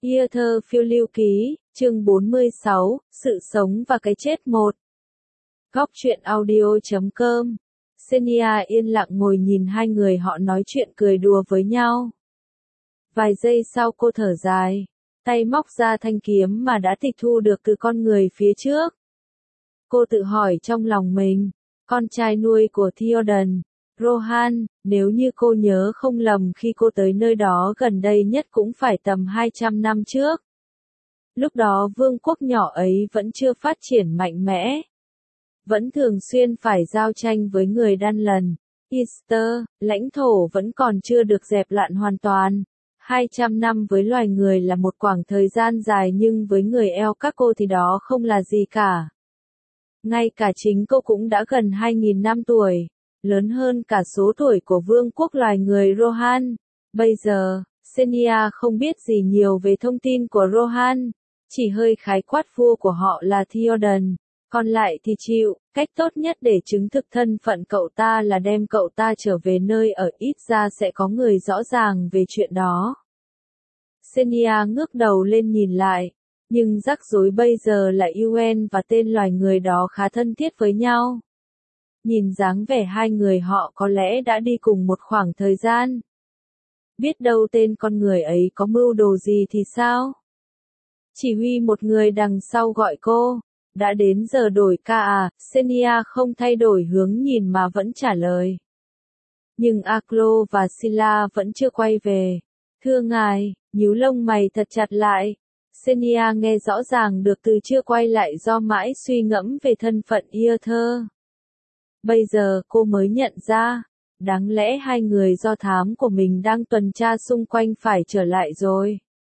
Year phiêu lưu ký, chương 46, sự sống và cái chết 1. Góc truyện audio.com. Xenia yên lặng ngồi nhìn hai người họ nói chuyện cười đùa với nhau. Vài giây sau cô thở dài, tay móc ra thanh kiếm mà đã tịch thu được từ con người phía trước. Cô tự hỏi trong lòng mình, con trai nuôi của Theoden, Rohan, nếu như cô nhớ không lầm khi cô tới nơi đó gần đây nhất cũng phải tầm 200 năm trước. Lúc đó vương quốc nhỏ ấy vẫn chưa phát triển mạnh mẽ. Vẫn thường xuyên phải giao tranh với người Đan Lần, Easter, lãnh thổ vẫn còn chưa được dẹp loạn hoàn toàn. 200 năm với loài người là một khoảng thời gian dài nhưng với người Elf các cô thì đó không là gì cả. Ngay cả chính cô cũng đã gần 2.000 năm tuổi, lớn hơn cả số tuổi của vương quốc loài người Rohan. Bây giờ, Xenia không biết gì nhiều về thông tin của Rohan, chỉ hơi khái quát vua của họ là Theoden, còn lại thì chịu, cách tốt nhất để chứng thực thân phận cậu ta là đem cậu ta trở về nơi ở, ít ra sẽ có người rõ ràng về chuyện đó. Xenia ngước đầu lên nhìn lại, nhưng rắc rối bây giờ là Yuen và tên loài người đó khá thân thiết với nhau. Nhìn dáng vẻ hai người họ có lẽ đã đi cùng một khoảng thời gian. Biết đâu tên con người ấy có mưu đồ gì thì sao? Chỉ huy một người đằng sau gọi cô, đã đến giờ đổi ca à? Xenia không thay đổi hướng nhìn mà vẫn trả lời. Nhưng Aklo và Silla vẫn chưa quay về. Thưa ngài, nhíu lông mày thật chặt lại. Xenia nghe rõ ràng được từ chưa quay lại do mãi suy ngẫm về thân phận Year. Bây giờ cô mới nhận ra, đáng lẽ hai người do thám của mình đang tuần tra xung quanh phải trở lại rồi.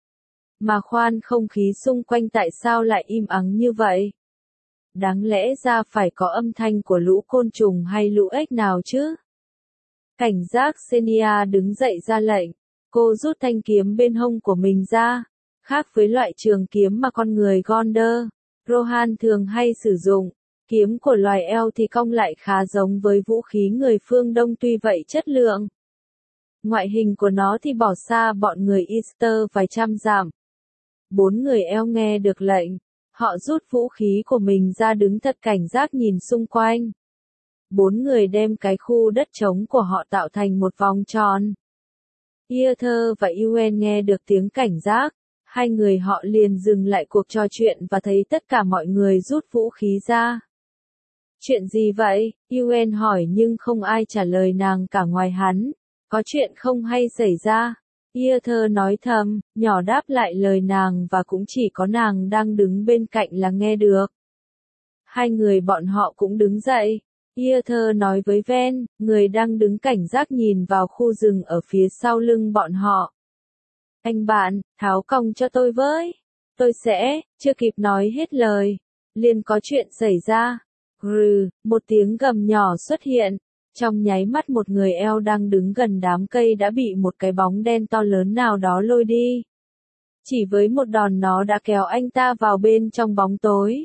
Mà khoan, không khí xung quanh tại sao lại im ắng như vậy? Đáng lẽ ra phải có âm thanh của lũ côn trùng hay lũ ếch nào chứ? Cảnh giác, Xenia đứng dậy ra lệnh. Cô rút thanh kiếm bên hông của mình ra. Khác với loại trường kiếm mà con người Gondor, Rohan thường hay sử dụng, kiếm của loài Elf thì cong lại khá giống với vũ khí người phương Đông, tuy vậy chất lượng. Ngoại hình của nó thì bỏ xa bọn người Easter vài trăm dặm. 4 người Elf nghe được lệnh, họ rút vũ khí của mình ra đứng thật cảnh giác nhìn xung quanh. 4 người đem cái khu đất trống của họ tạo thành một vòng tròn. Year và Yuen nghe được tiếng cảnh giác, hai người họ liền dừng lại cuộc trò chuyện và thấy tất cả mọi người rút vũ khí ra. Chuyện gì vậy? Yuen hỏi nhưng không ai trả lời nàng cả ngoài hắn. Có chuyện không hay xảy ra. Year nói thầm, nhỏ đáp lại lời nàng và cũng chỉ có nàng đang đứng bên cạnh là nghe được. Hai người bọn họ cũng đứng dậy. Year nói với Ven, người đang đứng cảnh giác nhìn vào khu rừng ở phía sau lưng bọn họ. Anh bạn, tháo còng cho tôi với. Tôi sẽ, chưa kịp nói hết lời. Liền có chuyện xảy ra. Grừ, một tiếng gầm nhỏ xuất hiện. Trong nháy mắt một người Elf đang đứng gần đám cây đã bị một cái bóng đen to lớn nào đó lôi đi. Chỉ với một đòn nó đã kéo anh ta vào bên trong bóng tối.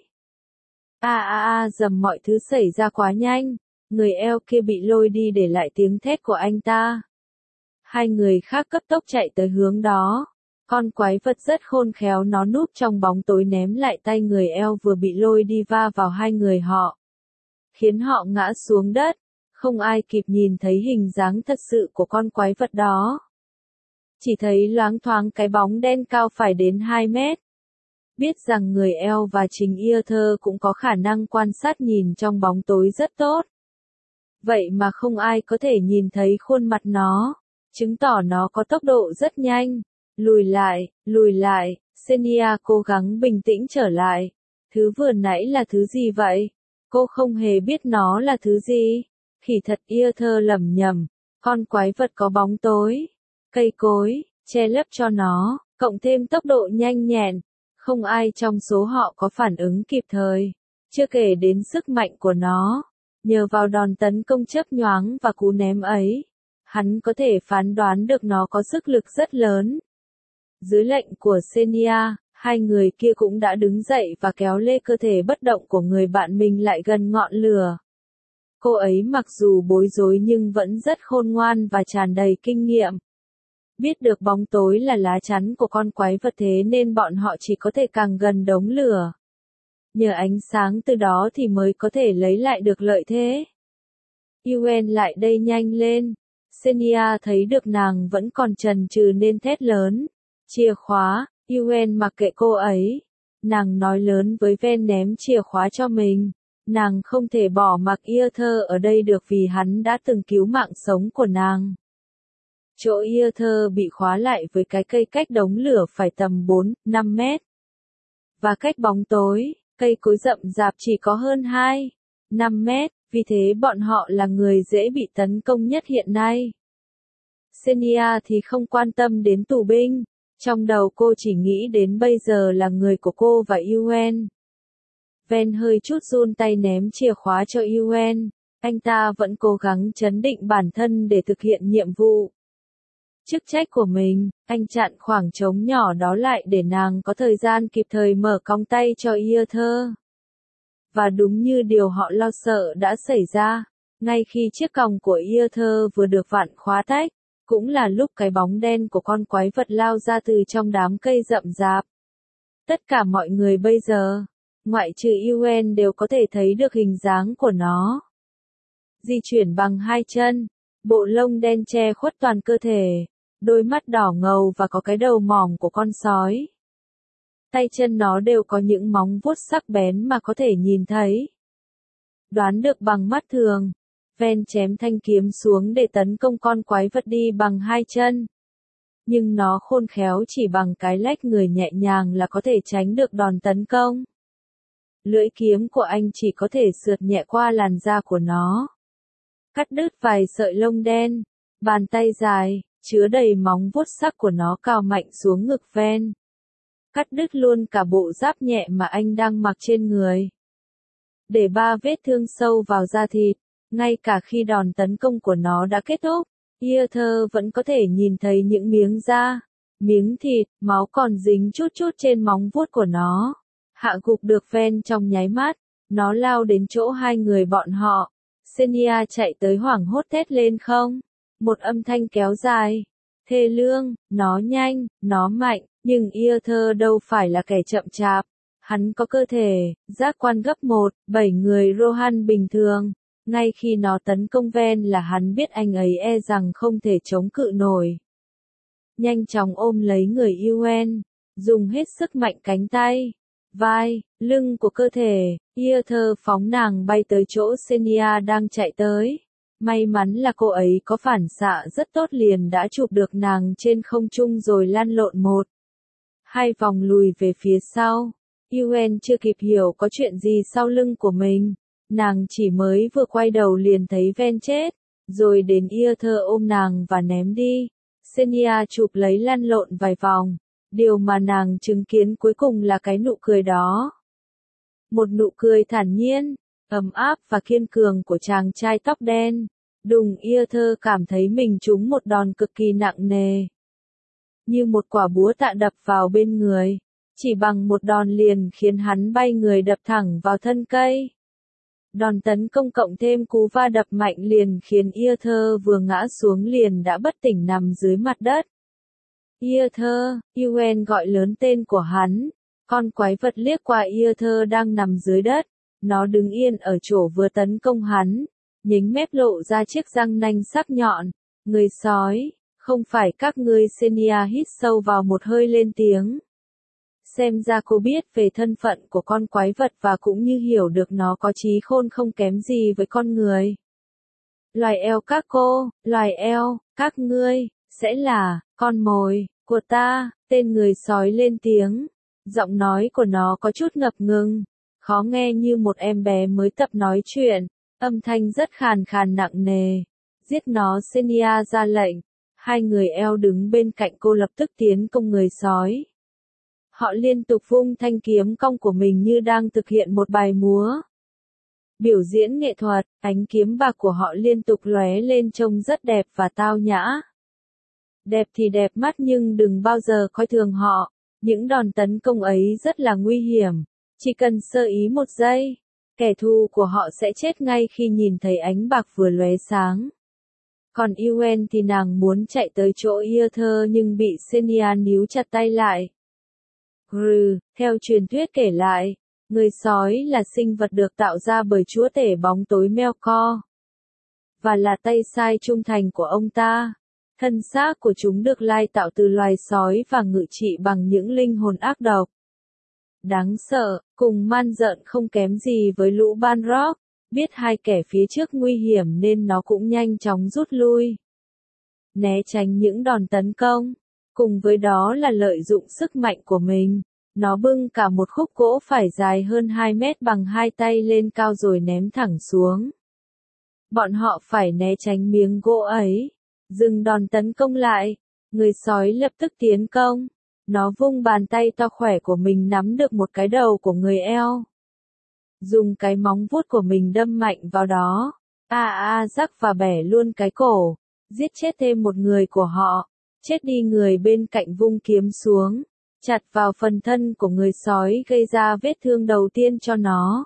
Dầm, mọi thứ xảy ra quá nhanh. Người Elf kia bị lôi đi để lại tiếng thét của anh ta. Hai người khác cấp tốc chạy tới hướng đó. Con quái vật rất khôn khéo, nó núp trong bóng tối ném lại tay người Elf vừa bị lôi đi va vào hai người họ, khiến họ ngã xuống đất. Không ai kịp nhìn thấy hình dáng thật sự của con quái vật đó. Chỉ thấy loáng thoáng cái bóng đen cao phải đến 2 mét. Biết rằng người Elf và chính Year cũng có khả năng quan sát nhìn trong bóng tối rất tốt. Vậy mà không ai có thể nhìn thấy khuôn mặt nó, chứng tỏ nó có tốc độ rất nhanh. Lùi lại, Xenia cố gắng bình tĩnh trở lại. Thứ vừa nãy là thứ gì vậy? Cô không hề biết nó là thứ gì. Khỉ thật, Year lẩm nhẩm, con quái vật có bóng tối, cây cối, che lấp cho nó, cộng thêm tốc độ nhanh nhẹn. Không ai trong số họ có phản ứng kịp thời. Chưa kể đến sức mạnh của nó. Nhờ vào đòn tấn công chớp nhoáng và cú ném ấy, hắn có thể phán đoán được nó có sức lực rất lớn. Dưới lệnh của Xenia, hai người kia cũng đã đứng dậy và kéo lê cơ thể bất động của người bạn mình lại gần ngọn lửa. Cô ấy mặc dù bối rối nhưng vẫn rất khôn ngoan và tràn đầy kinh nghiệm. Biết được bóng tối là lá chắn của con quái vật thế nên bọn họ chỉ có thể càng gần đống lửa. Nhờ ánh sáng từ đó thì mới có thể lấy lại được lợi thế. Yuen lại đây nhanh lên. Senia thấy được nàng vẫn còn chần chừ nên thét lớn. Chìa khóa, Yuen mặc kệ cô ấy. Nàng nói lớn với Ven ném chìa khóa cho mình. Nàng không thể bỏ mặc Ether ở đây được vì hắn đã từng cứu mạng sống của nàng. Chỗ Ether bị khóa lại với cái cây cách đống lửa phải tầm 4-5 mét. Và cách bóng tối, cây cối rậm rạp chỉ có hơn 2-5 mét, vì thế bọn họ là người dễ bị tấn công nhất hiện nay. Senia thì không quan tâm đến tù binh, trong đầu cô chỉ nghĩ đến bây giờ là người của cô và Yuen. Ven hơi chút run tay ném chìa khóa cho Yuen, anh ta vẫn cố gắng trấn định bản thân để thực hiện nhiệm vụ. Chức trách của mình, anh chặn khoảng trống nhỏ đó lại để nàng có thời gian kịp thời mở cong tay cho Ether. Và đúng như điều họ lo sợ đã xảy ra, ngay khi chiếc còng của Ether vừa được vặn khóa tách, cũng là lúc cái bóng đen của con quái vật lao ra từ trong đám cây rậm rạp. Tất cả mọi người bây giờ, ngoại trừ Yuen đều có thể thấy được hình dáng của nó. Di chuyển bằng hai chân, bộ lông đen che khuất toàn cơ thể, đôi mắt đỏ ngầu và có cái đầu mỏng của con sói. Tay chân nó đều có những móng vuốt sắc bén mà có thể nhìn thấy. Đoán được bằng mắt thường, Ven chém thanh kiếm xuống để tấn công con quái vật đi bằng hai chân. Nhưng nó khôn khéo chỉ bằng cái lách người nhẹ nhàng là có thể tránh được đòn tấn công. Lưỡi kiếm của anh chỉ có thể sượt nhẹ qua làn da của nó. Cắt đứt vài sợi lông đen, bàn tay dài, chứa đầy móng vuốt sắc của nó cào mạnh xuống ngực Ven. Cắt đứt luôn cả bộ giáp nhẹ mà anh đang mặc trên người. Để 3 vết thương sâu vào da thịt, ngay cả khi đòn tấn công của nó đã kết thúc, Ether vẫn có thể nhìn thấy những miếng da, miếng thịt, máu còn dính chút chút trên móng vuốt của nó. Hạ gục được Ven trong nháy mắt, nó lao đến chỗ hai người bọn họ. Senia chạy tới hoảng hốt thét lên không. Một âm thanh kéo dài, thê lương, nó nhanh, nó mạnh, nhưng Ether đâu phải là kẻ chậm chạp. Hắn có cơ thể, giác quan gấp 1/7 người Rohan bình thường. Ngay khi nó tấn công Ven là hắn biết anh ấy e rằng không thể chống cự nổi. Nhanh chóng ôm lấy người Yuen, dùng hết sức mạnh cánh tay, vai, lưng của cơ thể, Ether phóng nàng bay tới chỗ Senia đang chạy tới. May mắn là cô ấy có phản xạ rất tốt liền đã chụp được nàng trên không trung rồi lăn lộn 1-2 vòng lùi về phía sau. Yuen chưa kịp hiểu có chuyện gì sau lưng của mình. Nàng chỉ mới vừa quay đầu liền thấy Ven chết, rồi đến Ether ôm nàng và ném đi. Senia chụp lấy lăn lộn vài vòng. Điều mà nàng chứng kiến cuối cùng là cái nụ cười đó. Một nụ cười thản nhiên, ấm áp và kiên cường của chàng trai tóc đen. Đùng Ether cảm thấy mình trúng một đòn cực kỳ nặng nề. Như một quả búa tạ đập vào bên người. Chỉ bằng một đòn liền khiến hắn bay người đập thẳng vào thân cây. Đòn tấn công cộng thêm cú va đập mạnh liền khiến Ether vừa ngã xuống liền đã bất tỉnh nằm dưới mặt đất. Ether, Yuen gọi lớn tên của hắn. Con quái vật liếc qua Ether đang nằm dưới đất. Nó đứng yên ở chỗ vừa tấn công hắn. Nhếch mép lộ ra chiếc răng nanh sắc nhọn. Người sói, không phải các ngươi. Senia hít sâu vào một hơi lên tiếng. Xem ra cô biết về thân phận của con quái vật và cũng như hiểu được nó có trí khôn không kém gì với con người. Loài eo các cô, loài eo, các ngươi, sẽ là con mồi của ta, tên người sói lên tiếng. Giọng nói của nó có chút ngập ngừng, khó nghe như một em bé mới tập nói chuyện, âm thanh rất khàn khàn nặng nề. Giết nó. Senia ra lệnh. Hai người eo đứng bên cạnh cô lập tức tiến công người sói. Họ liên tục vung thanh kiếm cong của mình như đang thực hiện một bài múa. Biểu diễn nghệ thuật, ánh kiếm bạc của họ liên tục lóe lên trông rất đẹp và tao nhã. Đẹp thì đẹp mắt nhưng đừng bao giờ coi thường họ. Những đòn tấn công ấy rất là nguy hiểm. Chỉ cần sơ ý một giây, kẻ thù của họ sẽ chết ngay khi nhìn thấy ánh bạc vừa lóe sáng. Còn Yuen thì nàng muốn chạy tới chỗ Ether nhưng bị Senia níu chặt tay lại. Theo truyền thuyết kể lại, người sói là sinh vật được tạo ra bởi chúa tể bóng tối Melkor, và là tay sai trung thành của ông ta. Thân xác của chúng được lai tạo từ loài sói và ngự trị bằng những linh hồn ác độc. Đáng sợ, cùng man dợn không kém gì với lũ Balrog, biết hai kẻ phía trước nguy hiểm nên nó cũng nhanh chóng rút lui, né tránh những đòn tấn công. Cùng với đó là lợi dụng sức mạnh của mình, nó bưng cả một khúc gỗ phải dài hơn 2 mét bằng hai tay lên cao rồi ném thẳng xuống. Bọn họ phải né tránh miếng gỗ ấy, dừng đòn tấn công lại. Người sói lập tức tiến công. Nó vung bàn tay to khỏe của mình nắm được một cái đầu của người eo, dùng cái móng vuốt của mình đâm mạnh vào đó, rắc và bẻ luôn cái cổ, giết chết thêm một người của họ. Chết đi người bên cạnh vung kiếm xuống, chặt vào phần thân của người sói gây ra vết thương đầu tiên cho nó.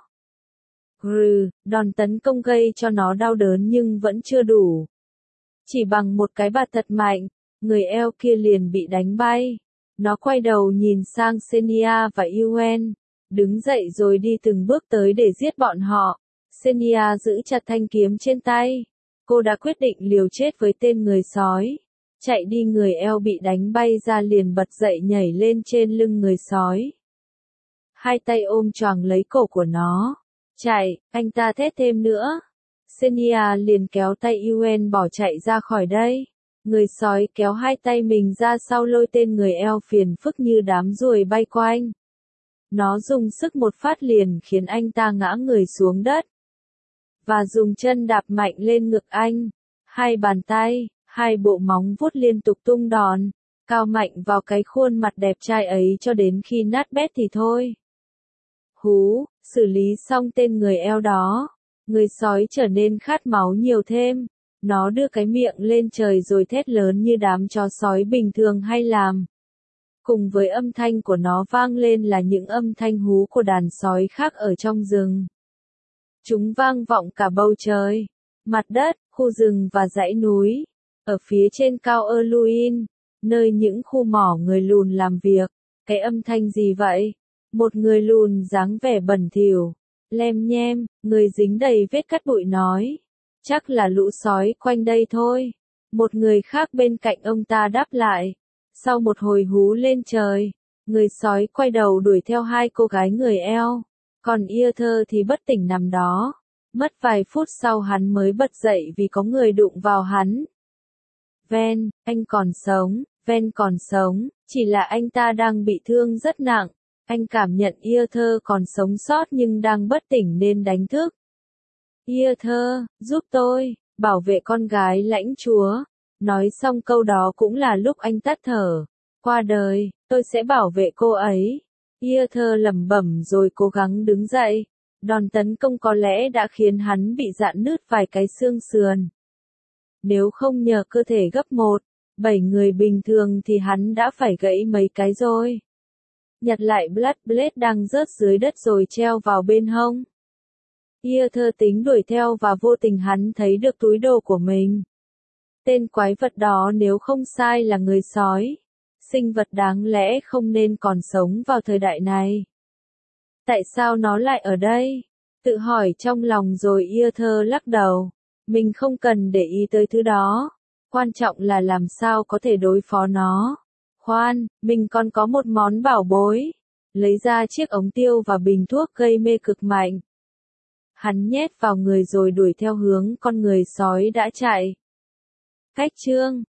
Đòn tấn công gây cho nó đau đớn nhưng vẫn chưa đủ. Chỉ bằng một cái bạt thật mạnh, người eo kia liền bị đánh bay. Nó quay đầu nhìn sang Senia và Yuen, đứng dậy rồi đi từng bước tới để giết bọn họ. Senia giữ chặt thanh kiếm trên tay. Cô đã quyết định liều chết với tên người sói. Chạy đi người eo bị đánh bay ra liền bật dậy nhảy lên trên lưng người sói. Hai tay ôm choàng lấy cổ của nó. Chạy, anh ta thét thêm nữa. Senia liền kéo tay Yuen bỏ chạy ra khỏi đây. Người sói kéo hai tay mình ra sau lôi tên người eo phiền phức như đám ruồi bay quanh. Nó dùng sức một phát liền khiến anh ta ngã người xuống đất. Và dùng chân đạp mạnh lên ngực anh. Hai bàn tay, hai bộ móng vuốt liên tục tung đòn, cao mạnh vào cái khuôn mặt đẹp trai ấy cho đến khi nát bét thì thôi. Xử lý xong tên người eo đó. Người sói trở nên khát máu nhiều thêm. Nó đưa cái miệng lên trời rồi thét lớn như đám chó sói bình thường hay làm. Cùng với âm thanh của nó vang lên là những âm thanh hú của đàn sói khác ở trong rừng. Chúng vang vọng cả bầu trời, mặt đất, khu rừng và dãy núi. Ở phía trên cao Erluin, nơi những khu mỏ người lùn làm việc. Cái âm thanh gì vậy? Một người lùn dáng vẻ bẩn thỉu, lem nhem, người dính đầy vết cắt bụi nói. Chắc là lũ sói quanh đây thôi. Một người khác bên cạnh ông ta đáp lại. Sau một hồi hú lên trời, người sói quay đầu đuổi theo hai cô gái người eo. Còn Ether thì bất tỉnh nằm đó. Mất vài phút sau hắn mới bật dậy vì có người đụng vào hắn. Ven, anh còn sống, Ven còn sống, chỉ là anh ta đang bị thương rất nặng. Anh cảm nhận Ether còn sống sót nhưng đang bất tỉnh nên đánh thức. Ether, giúp tôi, bảo vệ con gái lãnh chúa. Nói xong câu đó cũng là lúc anh tắt thở. Qua đời, tôi sẽ bảo vệ cô ấy. Ether lẩm bẩm rồi cố gắng đứng dậy. Đòn tấn công có lẽ đã khiến hắn bị rạn nứt vài cái xương sườn. Nếu không nhờ cơ thể gấp 1/7 người bình thường thì hắn đã phải gãy mấy cái rồi. Nhặt lại Blood Blade đang rớt dưới đất rồi treo vào bên hông. Ether tính đuổi theo và vô tình hắn thấy được túi đồ của mình. Tên quái vật đó nếu không sai là người sói. Sinh vật đáng lẽ không nên còn sống vào thời đại này. Tại sao nó lại ở đây? Tự hỏi trong lòng rồi Ether lắc đầu. Mình không cần để ý tới thứ đó. Quan trọng là làm sao có thể đối phó nó. Khoan, mình còn có một món bảo bối. Lấy ra chiếc ống tiêu và bình thuốc gây mê cực mạnh. Hắn nhét vào người rồi đuổi theo hướng con người sói đã chạy. Cách chương